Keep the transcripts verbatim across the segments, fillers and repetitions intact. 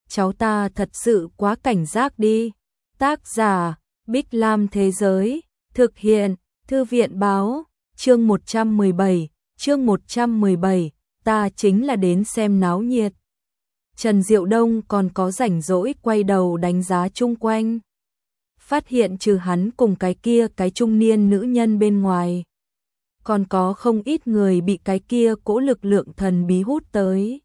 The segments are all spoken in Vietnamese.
cháu ta thật sự quá cảnh giác đi. Tác giả, Bích Lam Thế Giới, thực hiện, Thư viện Báo, chương một trăm mười bảy, chương một trăm mười bảy, ta chính là đến xem náo nhiệt. Trần Diệu Đông còn có rảnh rỗi quay đầu đánh giá chung quanh. Phát hiện trừ hắn cùng cái kia cái trung niên nữ nhân bên ngoài, còn có không ít người bị cái kia cỗ lực lượng thần bí hút tới.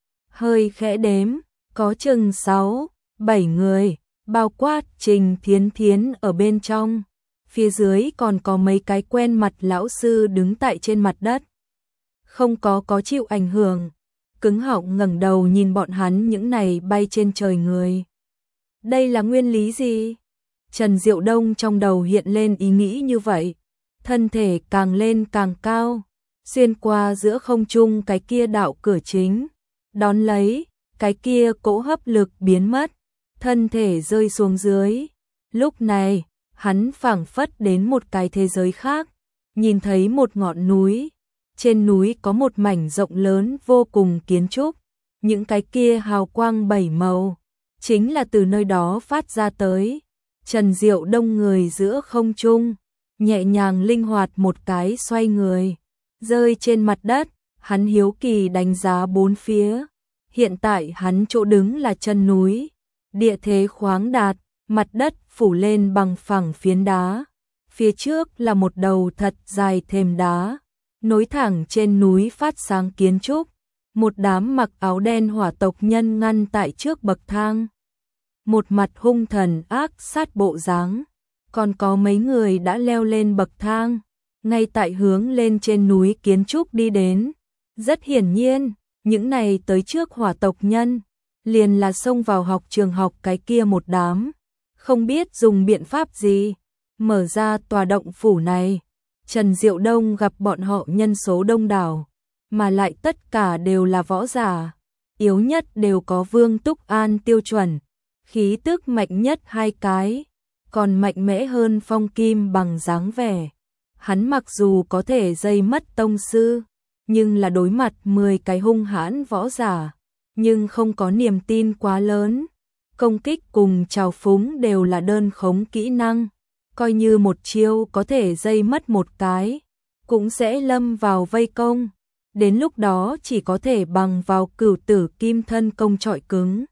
Hơi khẽ đếm, có chừng sáu, bảy người, bao quát Trình Thiến Thiến ở bên trong. Phía dưới còn có mấy cái quen mặt lão sư đứng tại trên mặt đất. Không có có chịu ảnh hưởng, cứng họng ngẩng đầu nhìn bọn hắn những này bay trên trời người. Đây là nguyên lý gì? Trần Diệu Đông trong đầu hiện lên ý nghĩ như vậy, thân thể càng lên càng cao, xuyên qua giữa không trung cái kia đạo cửa chính, đón lấy, cái kia cỗ hấp lực biến mất, thân thể rơi xuống dưới. Lúc này, hắn phảng phất đến một cái thế giới khác, nhìn thấy một ngọn núi, trên núi có một mảnh rộng lớn vô cùng kiến trúc, những cái kia hào quang bảy màu, chính là từ nơi đó phát ra tới. Trần Diệu Đông người giữa không trung, nhẹ nhàng linh hoạt một cái xoay người, rơi trên mặt đất, hắn hiếu kỳ đánh giá bốn phía. Hiện tại hắn chỗ đứng là chân núi, địa thế khoáng đạt, mặt đất phủ lên bằng phẳng phiến đá. Phía trước là một đầu thật dài thềm đá, nối thẳng trên núi phát sáng kiến trúc. Một đám mặc áo đen hỏa tộc nhân ngăn tại trước bậc thang, một mặt hung thần ác sát bộ dáng. Còn có mấy người đã leo lên bậc thang, ngay tại hướng lên trên núi kiến trúc đi đến. Rất hiển nhiên, những này tới trước hỏa tộc nhân, liền là xông vào học trường học cái kia một đám, không biết dùng biện pháp gì, mở ra tòa động phủ này. Trần Diệu Đông gặp bọn họ nhân số đông đảo, mà lại tất cả đều là võ giả, yếu nhất đều có Vương Túc An tiêu chuẩn, khí tức mạnh nhất hai cái, còn mạnh mẽ hơn Phong Kim bằng dáng vẻ. Hắn mặc dù có thể dây mất tông sư, nhưng là đối mặt mười cái hung hãn võ giả, nhưng không có niềm tin quá lớn. Công kích cùng trào phúng đều là đơn khống kỹ năng, coi như một chiêu có thể dây mất một cái, cũng sẽ lâm vào vây công. Đến lúc đó chỉ có thể bằng vào cửu tử kim thân công trọi cứng.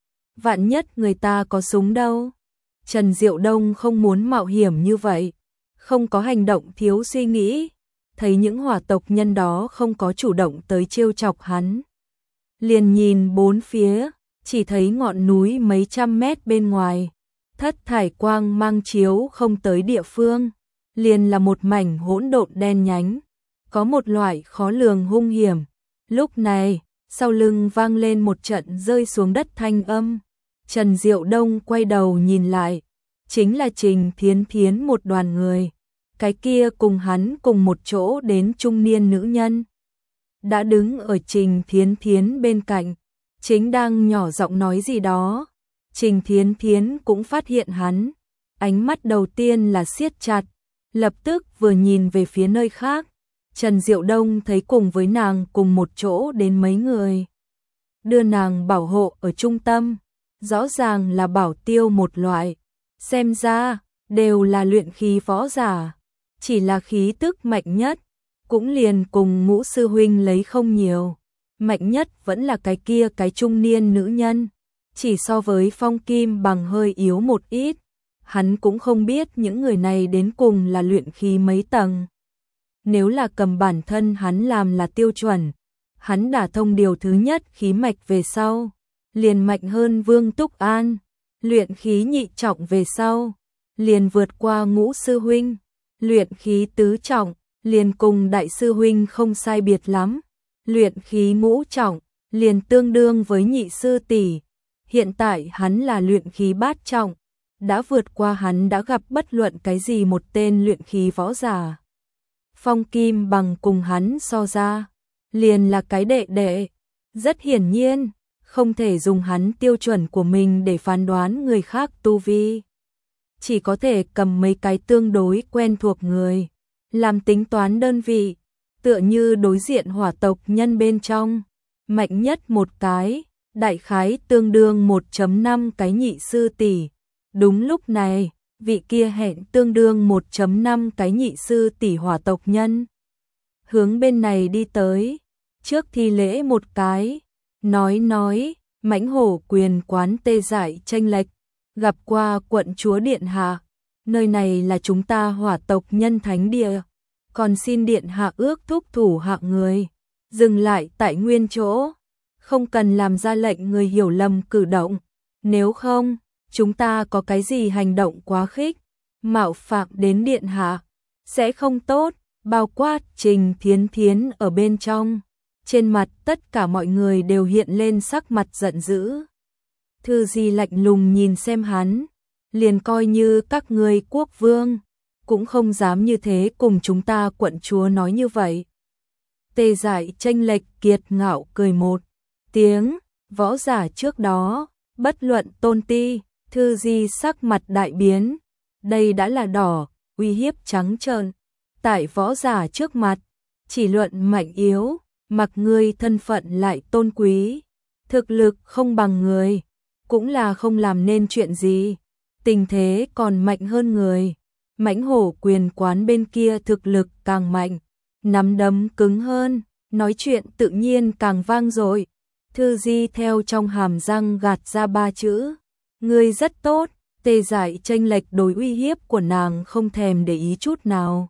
Vạn nhất người ta có súng đâu. Trần Diệu Đông không muốn mạo hiểm như vậy, không có hành động thiếu suy nghĩ. Thấy những hỏa tộc nhân đó không có chủ động tới trêu chọc hắn, liền nhìn bốn phía, chỉ thấy ngọn núi mấy trăm mét bên ngoài, thất thải quang mang chiếu không tới địa phương, liền là một mảnh hỗn độn đen nhánh, có một loại khó lường hung hiểm. Lúc này, sau lưng vang lên một trận rơi xuống đất thanh âm. Trần Diệu Đông quay đầu nhìn lại, chính là Trình Thiến Thiến một đoàn người. Cái kia cùng hắn cùng một chỗ đến trung niên nữ nhân, đã đứng ở Trình Thiến Thiến bên cạnh, chính đang nhỏ giọng nói gì đó. Trình Thiến Thiến cũng phát hiện hắn, ánh mắt đầu tiên là siết chặt, lập tức vừa nhìn về phía nơi khác. Trần Diệu Đông thấy cùng với nàng cùng một chỗ đến mấy người, đưa nàng bảo hộ ở trung tâm, rõ ràng là bảo tiêu một loại, xem ra đều là luyện khí võ giả, chỉ là khí tức mạnh nhất, cũng liền cùng Ngũ sư huynh lấy không nhiều, mạnh nhất vẫn là cái kia cái trung niên nữ nhân, chỉ so với Phong Kim bằng hơi yếu một ít. Hắn cũng không biết những người này đến cùng là luyện khí mấy tầng. Nếu là cầm bản thân hắn làm là tiêu chuẩn, hắn đả thông điều thứ nhất khí mạch về sau, liền mạnh hơn Vương Túc An, luyện khí nhị trọng về sau, liền vượt qua Ngũ sư huynh, luyện khí tứ trọng, liền cùng đại sư huynh không sai biệt lắm, luyện khí ngũ trọng, liền tương đương với nhị sư tỷ. Hiện tại hắn là luyện khí bát trọng, đã vượt qua hắn đã gặp bất luận cái gì một tên luyện khí võ giả. Phong Kim bằng cùng hắn so ra, liền là cái đệ đệ. Rất hiển nhiên, không thể dùng hắn tiêu chuẩn của mình để phán đoán người khác tu vi. Chỉ có thể cầm mấy cái tương đối quen thuộc người, làm tính toán đơn vị, tựa như đối diện hỏa tộc nhân bên trong. Mạnh nhất một cái, đại khái tương đương một phẩy năm cái nhị sư tỷ. Đúng lúc này, vị kia hẹn tương đương một phẩy năm cái nhị sư tỷ hỏa tộc nhân hướng bên này đi tới, trước thi lễ một cái, nói nói, mãnh hổ quyền quán Tê Dại Chênh Lệch, gặp qua quận chúa điện hạ, nơi này là chúng ta hỏa tộc nhân thánh địa, còn xin điện hạ ước thúc thủ hạ người, dừng lại tại nguyên chỗ, không cần làm ra lệnh người hiểu lầm cử động, nếu không, chúng ta có cái gì hành động quá khích, mạo phạm đến điện hạ, sẽ không tốt, bao quát Trình Thiến Thiến ở bên trong. Trên mặt tất cả mọi người đều hiện lên sắc mặt giận dữ. Thư Di lạnh lùng nhìn xem hắn, liền coi như các ngươi quốc vương, cũng không dám như thế cùng chúng ta quận chúa nói như vậy. Tê Dại Chênh Lệch kiệt ngạo cười một tiếng, võ giả trước đó, bất luận tôn ti, Thư Di sắc mặt đại biến, đây đã là đỏ, uy hiếp trắng trợn. Tại võ giả trước mặt, chỉ luận mạnh yếu, mặc ngươi thân phận lại tôn quý, thực lực không bằng người, cũng là không làm nên chuyện gì, tình thế còn mạnh hơn người. Mãnh hổ quyền quán bên kia thực lực càng mạnh, nắm đấm cứng hơn, nói chuyện tự nhiên càng vang dội. Thư Di theo trong hàm răng gạt ra ba chữ, ngươi rất tốt. Tê Dại Chênh Lệch đối uy hiếp của nàng không thèm để ý chút nào.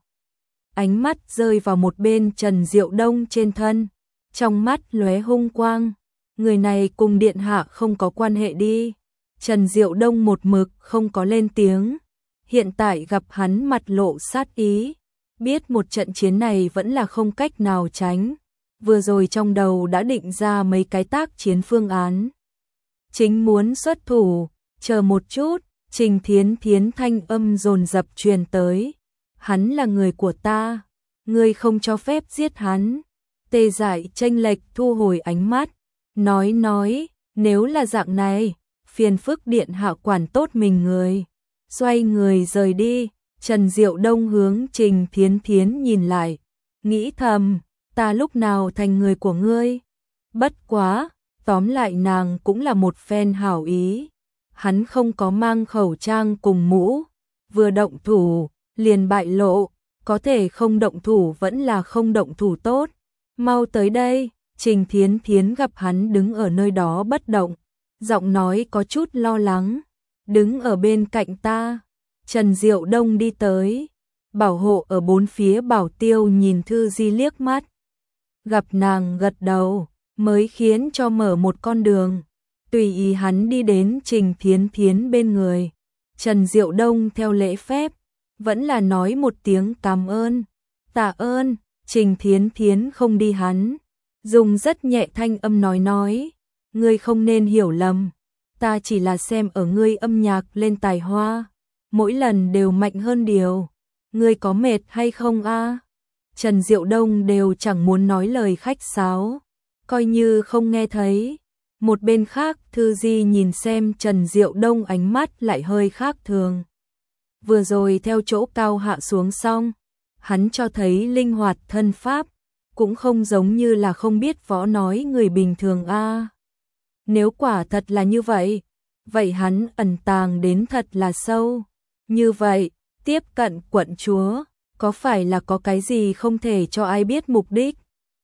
Ánh mắt rơi vào một bên Trần Diệu Đông trên thân, trong mắt lóe hung quang, người này cùng điện hạ không có quan hệ đi. Trần Diệu Đông một mực không có lên tiếng, hiện tại gặp hắn mặt lộ sát ý, biết một trận chiến này vẫn là không cách nào tránh, vừa rồi trong đầu đã định ra mấy cái tác chiến phương án. Chính muốn xuất thủ, chờ một chút, Trình Thiến Thiến thanh âm dồn dập truyền tới, hắn là người của ta, ngươi không cho phép giết hắn. Tê Dại Chênh Lệch thu hồi ánh mắt, nói nói, nếu là dạng này, phiền phức điện hạ quản tốt mình người. Xoay người rời đi, Trần Diệu Đông hướng Trình Thiến Thiến nhìn lại, nghĩ thầm, ta lúc nào thành người của ngươi? Bất quá, tóm lại nàng cũng là một phen hảo ý. Hắn không có mang khẩu trang cùng mũ, vừa động thủ, liền bại lộ, có thể không động thủ vẫn là không động thủ tốt. Mau tới đây, Trình Thiến Thiến gặp hắn đứng ở nơi đó bất động, giọng nói có chút lo lắng, đứng ở bên cạnh ta. Trần Diệu Đông đi tới, bảo hộ ở bốn phía bảo tiêu nhìn Thư Di liếc mắt. Gặp nàng gật đầu, mới khiến cho mở một con đường, tùy ý hắn đi đến Trình Thiến Thiến bên người. Trần Diệu Đông theo lễ phép, vẫn là nói một tiếng cảm ơn. Tạ ơn, Trình Thiến Thiến không đi hắn, dùng rất nhẹ thanh âm nói nói, ngươi không nên hiểu lầm, ta chỉ là xem ở ngươi âm nhạc lên tài hoa, mỗi lần đều mạnh hơn điều, ngươi có mệt hay không a? Trần Diệu Đông đều chẳng muốn nói lời khách sáo, coi như không nghe thấy. Một bên khác, Thư Di nhìn xem Trần Diệu Đông ánh mắt lại hơi khác thường. Vừa rồi theo chỗ cao hạ xuống xong, hắn cho thấy linh hoạt thân pháp, cũng không giống như là không biết võ nói người bình thường a. Nếu quả thật là như vậy, vậy hắn ẩn tàng đến thật là sâu. Như vậy, tiếp cận quận chúa, có phải là có cái gì không thể cho ai biết mục đích?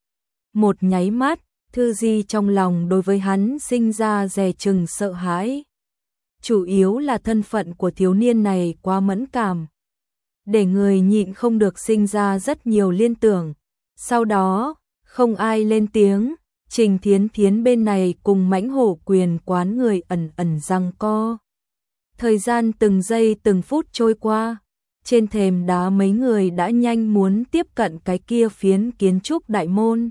Một nháy mắt, Thư Di trong lòng đối với hắn sinh ra dè chừng sợ hãi. Chủ yếu là thân phận của thiếu niên này quá mẫn cảm, để người nhịn không được sinh ra rất nhiều liên tưởng. Sau đó, không ai lên tiếng, Trình Thiến Thiến bên này cùng mãnh hổ quyền quán người ẩn ẩn giằng co. Thời gian từng giây từng phút trôi qua, trên thềm đá mấy người đã nhanh muốn tiếp cận cái kia phiến kiến trúc đại môn.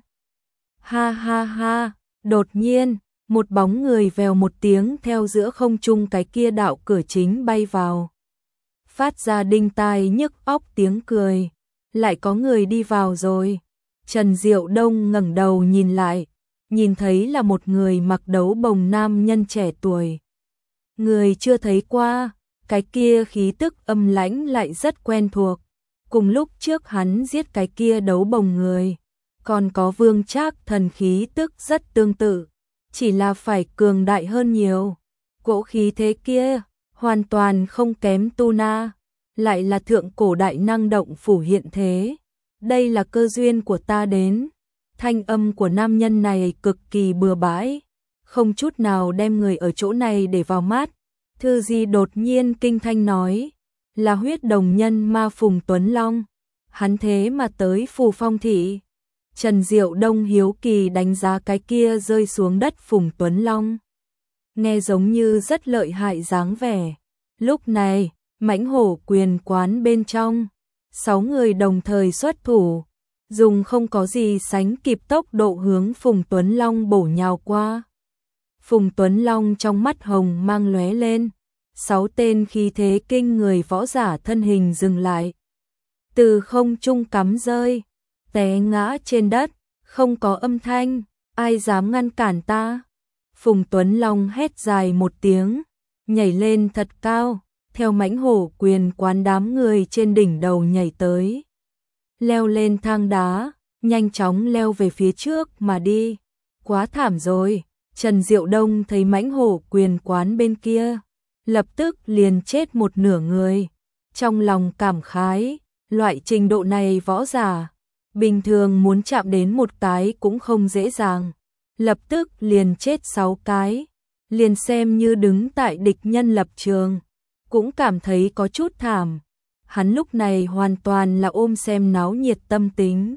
Ha ha ha, đột nhiên, một bóng người vèo một tiếng theo giữa không trung cái kia đạo cửa chính bay vào. Phát ra đinh tai nhức óc tiếng cười, lại có người đi vào rồi. Trần Diệu Đông ngẩng đầu nhìn lại, nhìn thấy là một người mặc đấu bồng nam nhân trẻ tuổi. Người chưa thấy qua, cái kia khí tức âm lãnh lại rất quen thuộc, cùng lúc trước hắn giết cái kia đấu bồng người, còn có Vương Trác thần khí tức rất tương tự. chỉ là phải cường đại hơn nhiều. Cỗ khí thế kia, hoàn toàn không kém Tu Na, lại là thượng cổ đại năng động phủ hiện thế. Đây là cơ duyên của ta đến. Thanh âm của nam nhân này cực kỳ bừa bãi, không chút nào đem người ở chỗ này để vào mắt. Thư Di đột nhiên kinh thanh nói, là huyết đồng nhân ma Phùng Tuấn Long. Hắn thế mà tới Phù Phong thị. Trần Diệu Đông hiếu kỳ đánh giá cái kia rơi xuống đất Phùng Tuấn Long. Nghe giống như rất lợi hại dáng vẻ. Lúc này, Mãnh Hổ quyền quán bên trong, sáu người đồng thời xuất thủ, dùng không có gì sánh kịp tốc độ hướng Phùng Tuấn Long bổ nhào qua. Phùng Tuấn Long trong mắt hồng mang lóe lên, sáu tên khí thế kinh người võ giả thân hình dừng lại. Từ không trung cắm rơi, té ngã trên đất, không có âm thanh, ai dám ngăn cản ta? Phùng Tuấn Long hét dài một tiếng, nhảy lên thật cao, theo Mãnh Hổ quyền quán đám người trên đỉnh đầu nhảy tới. Leo lên thang đá, nhanh chóng leo về phía trước mà đi. Quá thảm rồi, Trần Diệu Đông thấy Mãnh Hổ quyền quán bên kia, lập tức liền chết một nửa người. Trong lòng cảm khái, loại trình độ này võ giả, bình thường muốn chạm đến một cái cũng không dễ dàng. Lập tức liền chết sáu cái, liền xem như đứng tại địch nhân lập trường, cũng cảm thấy có chút thảm. Hắn lúc này hoàn toàn là ôm xem náo nhiệt tâm tính.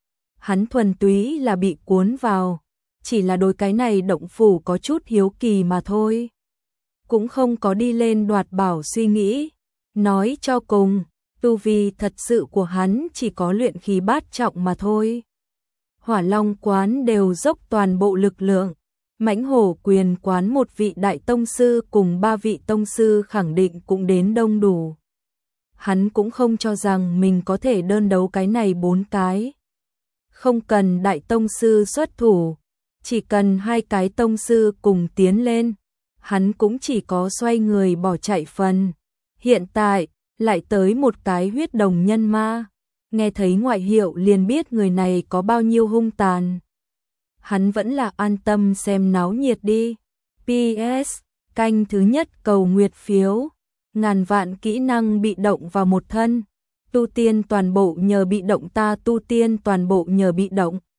Hắn thuần túy là bị cuốn vào, chỉ là đôi cái này động phủ có chút hiếu kỳ mà thôi. Cũng không có đi lên đoạt bảo suy nghĩ. Nói cho cùng, tu vi thật sự của hắn chỉ có luyện khí bát trọng mà thôi. Hỏa Long quán đều dốc toàn bộ lực lượng. Mãnh Hổ quyền quán một vị đại tông sư cùng ba vị tông sư khẳng định cũng đến đông đủ. Hắn cũng không cho rằng mình có thể đơn đấu cái này bốn cái. Không cần đại tông sư xuất thủ, chỉ cần hai cái tông sư cùng tiến lên, hắn cũng chỉ có xoay người bỏ chạy phần. Hiện tại, lại tới một cái huyết đồng nhân ma, nghe thấy ngoại hiệu liền biết người này có bao nhiêu hung tàn. Hắn vẫn là an tâm xem náo nhiệt đi. pê ét, canh thứ nhất cầu nguyệt phiếu, ngàn vạn kỹ năng bị động vào một thân, tu tiên toàn bộ nhờ bị động ta tu tiên toàn bộ nhờ bị động.